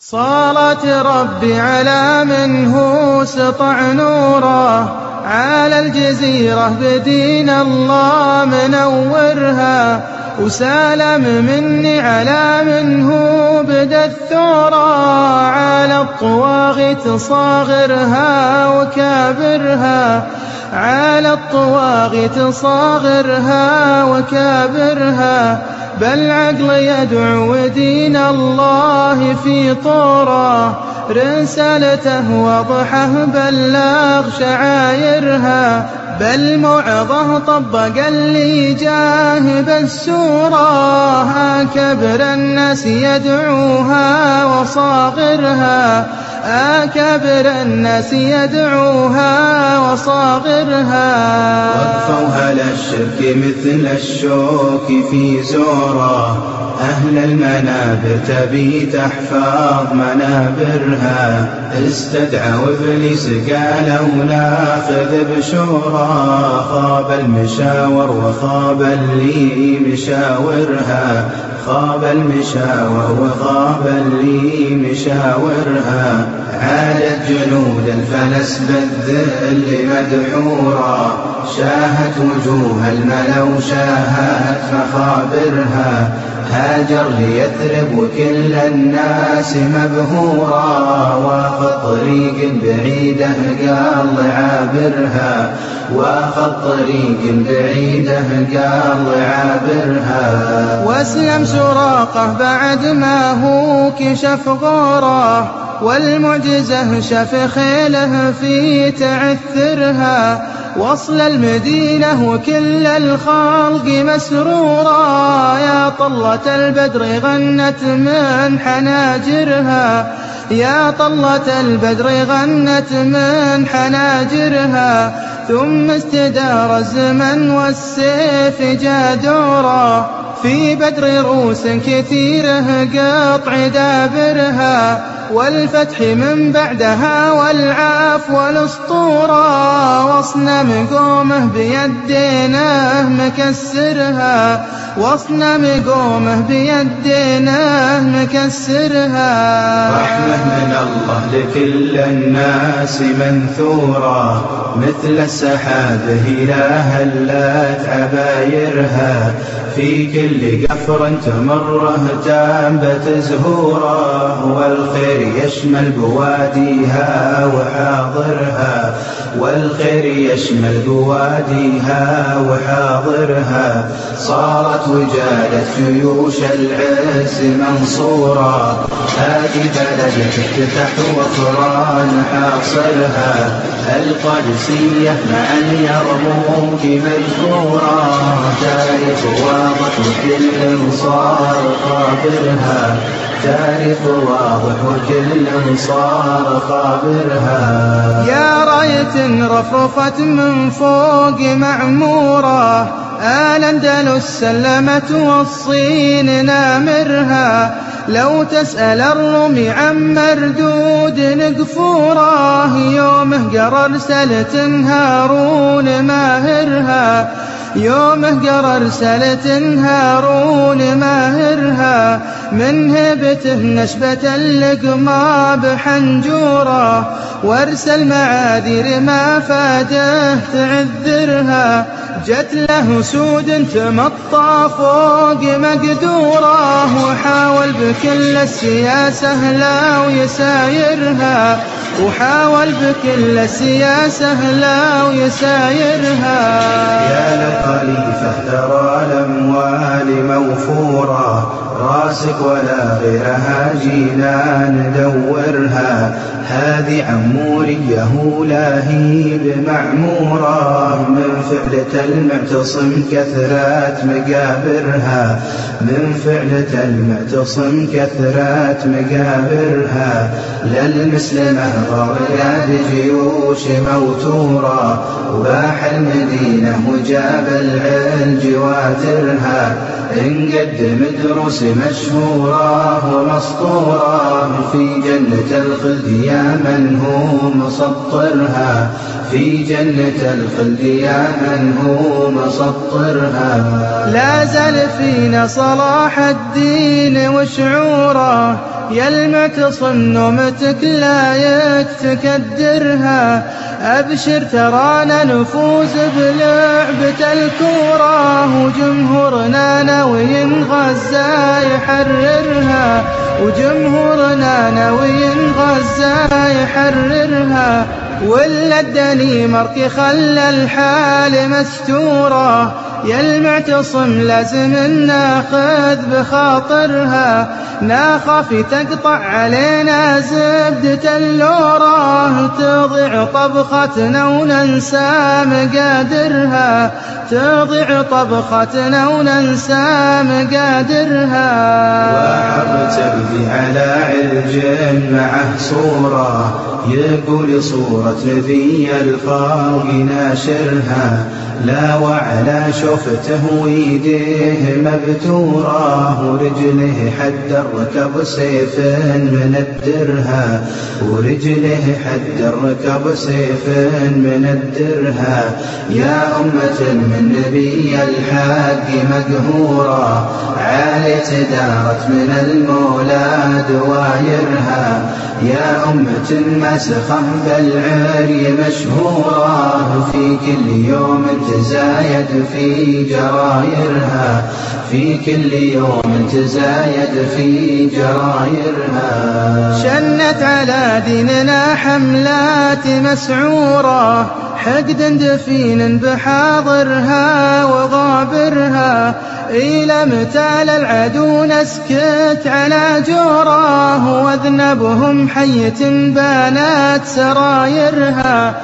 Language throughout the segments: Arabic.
صلاة ربي على من هو سطع نوره على الجزيرة بدين الله منورها، وسلام مني على من هو بدا الثورة على الطواغيت صاغرها وكابرها، على الطواغيت صاغرها وكابرها. بل عقل يدعو دين الله في طوره، رسالته واضحة بلغ شعايرها، بل موعظه طبق اللي جاه بالسورة. أكبر الناس يدعوها وصاغرها، أكبر الناس يدعوها وصاغرها. وقفوها للشرك مثل الشوك في زوره، أهل المنابر تبي تحفظ منابرها. استدعوا إبليس قالوا ناخذ بشورى، خاب المشاور وخاب اللي مشاورها، خاب المشاور وخاب اللي مشاورها. عادت جنود الفلس بالذل مدحورا، شاهت وجوه الملا وشاهت مخابرها. هاجر ليثرب وكل الناس مبهورا، واخذ طريق بعيده قال عابرها، واخذ طريق بعيده قال عابرها. واسلم سراقه بعد ما هو كشف غوره، والمعجزة شف خيله في تعثرها. وصل المدينة وكل الخلق مسرورا، يا طلة البدر غنت من حناجرها، يا طلة البدر غنت من حناجرها. ثم استدار الزمن والسيف جا دورا، في بدر روس كثيره قطع دابرها، والفتح من بعدها والعفو والاسطورة. واصنم قومه بيدينه مكسرها، واصنم قومه بيدينه مكسرها. رحمة من الله لكل الناس منثورة، مثل السحاب إلى هلت عبايرها. في كل قفر تمره تنبت زهوره، والخير يشمل بواديها وحاضرها، والخير يشمل بواديها وحاضرها. صارت وجادت جيوش العز منصورة، هذه بلد تفتح وقرى نحاصرها. القادسية مع اليرموك مذكورة، تاريخ واضح وكل صار خابرها، تاريخ واضح وكل صار خابرها. يا راية رفرفت من فوق معمورة، الأندلس سلمت والصين نامرها. لو تسأل الروم عن مردود نقفوره، يومه قرر سلة هارون ماهرها، يومه قرر سلة هارون ماهرها. من هبته نشبة اللقمة بحنجوره، وارسل معاذير ما فاده تعذرها. جت له سود تمطى فوق مقدوره، وحاول بكل السياسة لا ويسايرها، وحاول بكل السياسة لا ويسايرها. يا للخليفة ترى الأموال موفورة، راسك ولا غيرها جينا ندورها. هذه عموريه لاهي بمعمورة، من فعلة المعتصم كثرات مقابرها، من فعلة المعتصم كثرات مقابرها. للمسلمة ضرياد جيوش موتورة، وباح المدينة وجاب العلج واترها. انقدم دروس مشهورة ومسطورة، في جنة الخلد يا من هو مسطرها، في جنة الخلد يا من هو مسطرها. لا زال فينا صلاح الدين وشعوره، يا المعتصم نومتك لايك تكدرها، أبشر ترانا نفوز بلعبة الكورة، وجمهورنا ناوي غزة يحررها، وجمهورنا ناوي غزة يحررها. ولا الدنيمارك خلى الحال مستورة، يا المعتصم لازم ناخذ بخاطرها، نخاف تقطع علينا زبدة اللورة، تضيع طبختنا وننسى مقادرها، تضيع طبختنا وننسى مقادرها. وحب تبدي على عرج معه صورة، يقول صورة نبي الخلق ناشرها، لا وعلى شفته ويديه مبتورة، ورجله حد الركب سيف مندرها، ورجله حد الركب سيف مندرها. يا أمة من نبي الحق مقهورة، عالت دارت من المولى دوايرها، يا أمة مسخة بالعري مشهورة، في كل يوم تزايد في جرايرها، في كل يوم تزايد في جرايرها. شنت على ديننا حملات مسعورة، حقد دفين بحاضرها وغابرها، إلى متى للعدو نسكت على جوره، واذنبهم حية بانت سرايرها،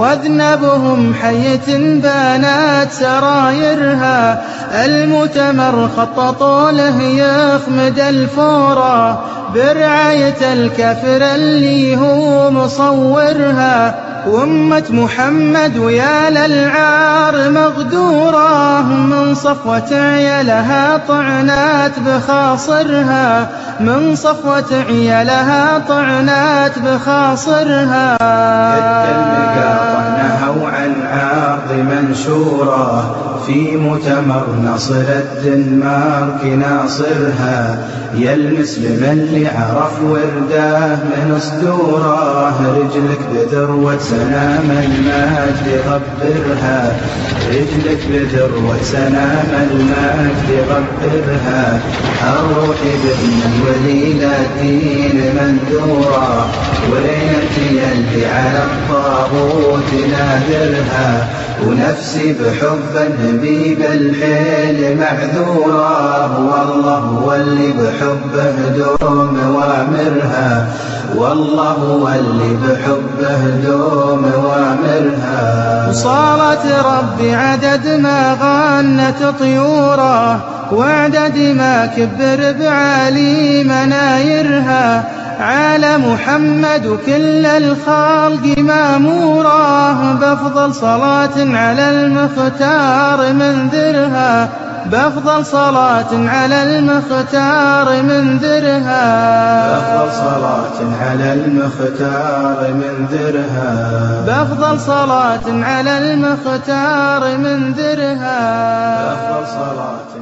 واذنبهم حية بانت سرايرها. المؤتمر خططوا له يخمد الفورة، برعاية الكافر اللي هو مصورها، وأمة محمد ويا للعار مغدورة، من صفوة عيالها طعنات بخاصرها، من صفوة عيالها طعنات بخاصرها. نهوا عن عرض منشورة، في مؤتمر نصر الدنمارك ناصرها، يا المسلم اللي عرف ورده من صدوره، رجلك بذروة سنام المجد غبرها، رجلك بذروة سنام المجد غبرها. الروح بابن الوليد الدين مندورة، ولينك يلي على الطاغوت نادرها، ونفسي بحب النبي بالحيل معذورة، والله هو اللي بحبه دوم وامرها، والله هو اللي بحبه دوم وامرها. وصارت ربي عدد ما غنت طيوره، وعدد ما كبر بعالي منايرها، على محمد وكل الخلق ماموره، بأفضل صلاة على المختار منذرها، بأفضل صلاة على المختار منذرها، بأفضل صلاة على المختار منذرها، بأفضل صلاة على المختار منذرها، بأفضل صلاة